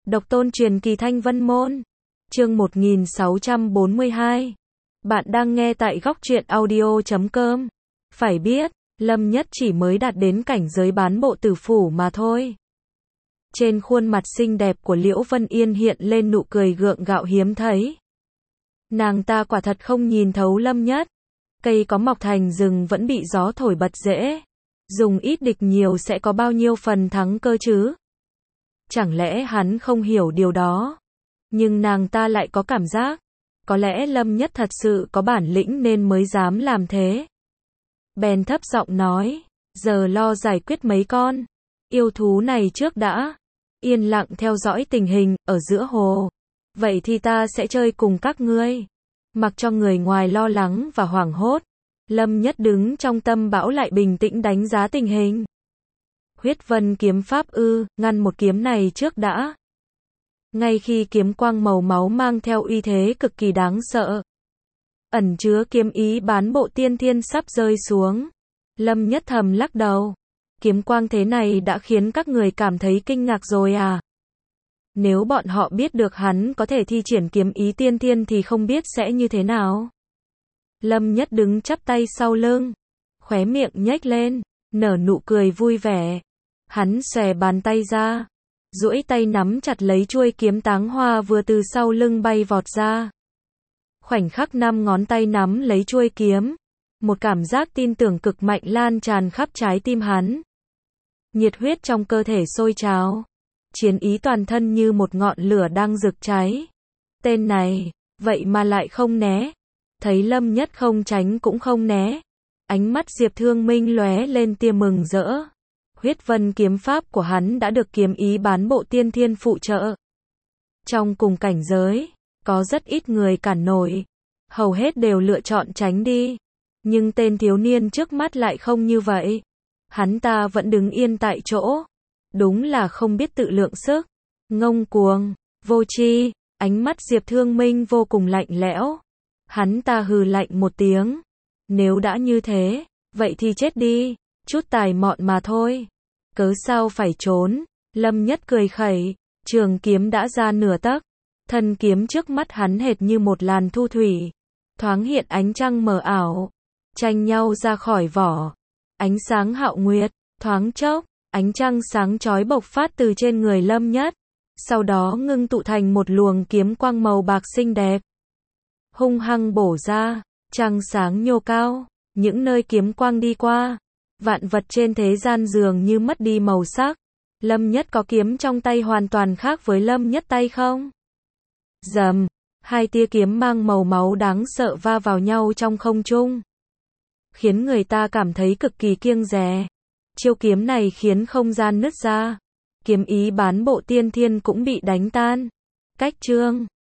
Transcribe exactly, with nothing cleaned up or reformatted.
Độc tôn truyền kỳ Thanh Vân Môn. Chương một nghìn sáu trăm bốn mươi hai. Bạn đang nghe tại góc truyện audio chấm com. Phải biết, Lâm Nhất chỉ mới đạt đến cảnh giới bán bộ tử phủ mà thôi. Trên khuôn mặt xinh đẹp của Liễu Vân Yên hiện lên nụ cười gượng gạo hiếm thấy. Nàng ta quả thật không nhìn thấu Lâm Nhất. Cây có mọc thành rừng vẫn bị gió thổi bật rễ. Dùng ít địch nhiều sẽ có bao nhiêu phần thắng cơ chứ? Chẳng lẽ hắn không hiểu điều đó? Nhưng nàng ta lại có cảm giác, có lẽ Lâm Nhất thật sự có bản lĩnh nên mới dám làm thế. Bèn thấp giọng nói, giờ lo giải quyết mấy con yêu thú này trước đã. Yên lặng theo dõi tình hình ở giữa hồ. Vậy thì ta sẽ chơi cùng các ngươi. Mặc cho người ngoài lo lắng và hoảng hốt, Lâm Nhất đứng trong tâm bão lại bình tĩnh đánh giá tình hình. Huyết vân kiếm pháp ư, ngăn một kiếm này trước đã. Ngay khi kiếm quang màu máu mang theo uy thế cực kỳ đáng sợ, ẩn chứa kiếm ý bán bộ tiên thiên sắp rơi xuống, Lâm Nhất thầm lắc đầu. Kiếm quang thế này đã khiến các người cảm thấy kinh ngạc rồi à? Nếu bọn họ biết được hắn có thể thi triển kiếm ý tiên thiên thì không biết sẽ như thế nào. Lâm Nhất đứng chắp tay sau lưng, khóe miệng nhếch lên, nở nụ cười vui vẻ. Hắn xòe bàn tay ra, duỗi tay nắm chặt lấy chuôi kiếm táng hoa vừa từ sau lưng bay vọt ra. Khoảnh khắc năm ngón tay nắm lấy chuôi kiếm, một cảm giác tin tưởng cực mạnh lan tràn khắp trái tim hắn. Nhiệt huyết trong cơ thể sôi trào, chiến ý toàn thân như một ngọn lửa đang rực cháy. Tên này, vậy mà lại không né. Thấy Lâm Nhất không tránh cũng không né, ánh mắt Diệp Thương Minh lóe lên tia mừng rỡ. Huyết vân kiếm pháp của hắn đã được kiếm ý bán bộ tiên thiên phụ trợ. Trong cùng cảnh giới, có rất ít người cản nổi, hầu hết đều lựa chọn tránh đi. Nhưng tên thiếu niên trước mắt lại không như vậy. Hắn ta vẫn đứng yên tại chỗ. Đúng là không biết tự lượng sức, ngông cuồng, vô tri. Ánh mắt Diệp Thương Minh vô cùng lạnh lẽo. Hắn ta hừ lạnh một tiếng. Nếu đã như thế, vậy thì chết đi. Chút tài mọn mà thôi. Cớ sao phải trốn? Lâm Nhất cười khẩy. Trường kiếm đã ra nửa tấc. Thân kiếm trước mắt hắn hệt như một làn thu thủy. Thoáng hiện ánh trăng mờ ảo, tranh nhau ra khỏi vỏ. Ánh sáng hạo nguyệt, thoáng chốc, ánh trăng sáng chói bộc phát từ trên người Lâm Nhất. Sau đó ngưng tụ thành một luồng kiếm quang màu bạc xinh đẹp. Hung hăng bổ ra, trăng sáng nhô cao, những nơi kiếm quang đi qua. Vạn vật trên thế gian dường như mất đi màu sắc. Lâm Nhất có kiếm trong tay hoàn toàn khác với Lâm Nhất tay không? Rầm, hai tia kiếm mang màu máu đáng sợ va vào nhau trong không trung, khiến người ta cảm thấy cực kỳ kiêng dè. Chiêu kiếm này khiến không gian nứt ra. Kiếm ý bán bộ tiên thiên cũng bị đánh tan. Cách chương